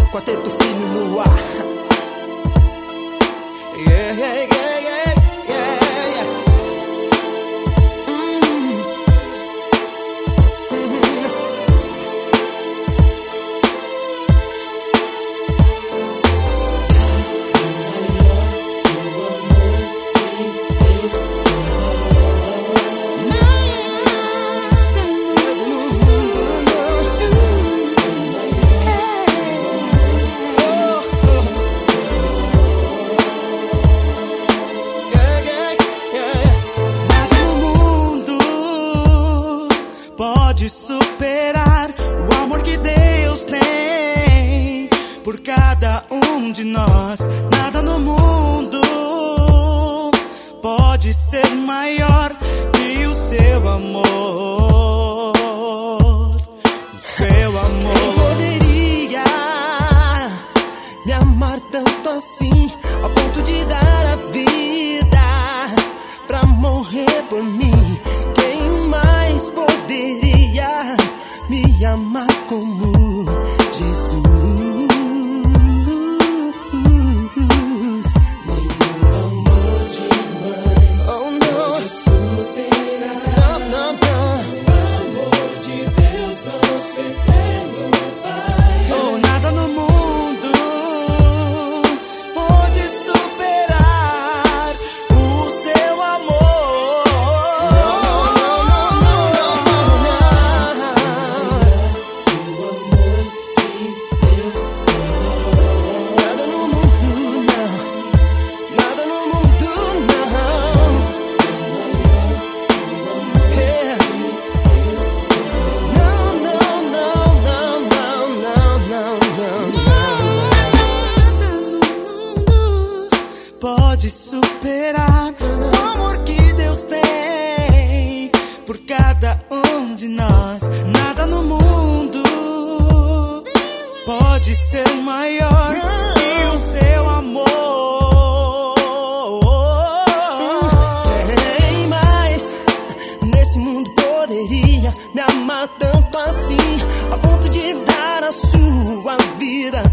Quarteto Filho no ar. Yeah, yeah, yeah, yeah, yeah, yeah. Pode superar o amor que Deus tem por cada um de nós. Nada no mundo pode ser maior que o seu amor. O seu amor. Quem poderia me amar tanto assim, ao ponto de dar a vida pra morrer por mim? Quem mais poderia me amar como Jesus? Nenhum amor de mãe pode superar. Não, não, não. O amor de Deus, nosso eterno Pai. Oh, nada no mundo pode superar o seu amor. Nada no mundo, não. Nada no mundo, não. Yeah. Não, não, não, não, não, não, não, não. Pode superar o amor que Deus tem por cada um de nós. Nada no mundo pode ser maior que o seu amor. Quem mais nesse mundo poderia me amar tanto assim, a ponto de dar a sua vida